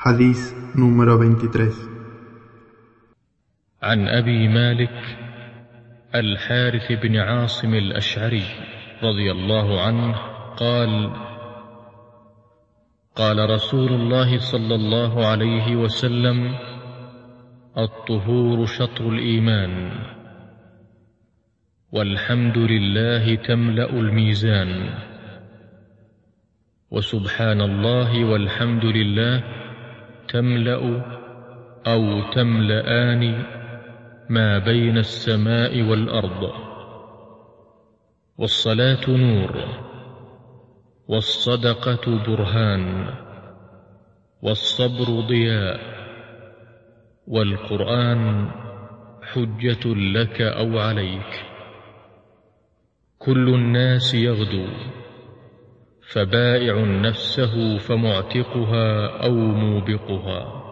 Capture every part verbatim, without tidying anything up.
Hadís número veintitrés. عن أبي مالك الحارث بن عاصم الأشعري رضي الله عنه قال: قال رسول الله صلى الله عليه وسلم: الطهور شطر الإيمان، والحمد لله تملأ الميزان، وسبحان الله والحمد لله تملأ أو تملأان ما بين السماء والأرض. والصلاة نور، والصدقة برهان، والصبر ضياء، والقرآن حجة لك أو عليك. كل الناس يغدو، فبائع نفسه فمعتقها أو موبقها.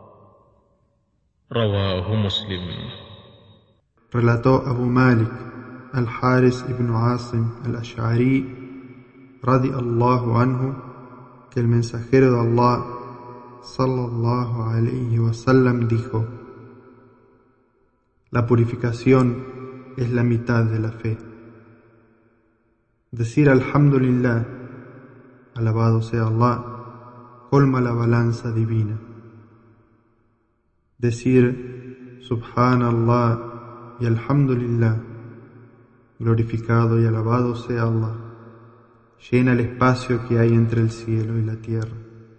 رواه مسلم. Relató Abu Malik al-Haris ibn Asim al-Ash'ari radiallahu anhu que el mensajero de Allah sallallahu alayhi wa sallam dijo: la purificación es la mitad de la fe. Decir alhamdulillah, alabado sea Allah, colma la balanza divina. Decir subhanallah y alhamdulillah, glorificado y alabado sea Allah, llena el espacio que hay entre el cielo y la tierra.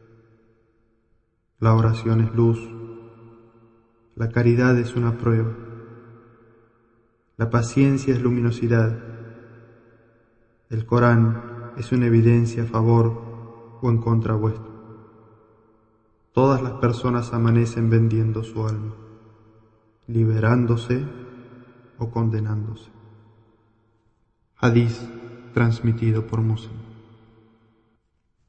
La oración es luz, la caridad es una prueba, la paciencia es luminosidad, el Corán es una evidencia a favor o en contra vuestro. Todas las personas amanecen vendiendo su alma, liberándose o condenándose. Hadís transmitido por Muslim.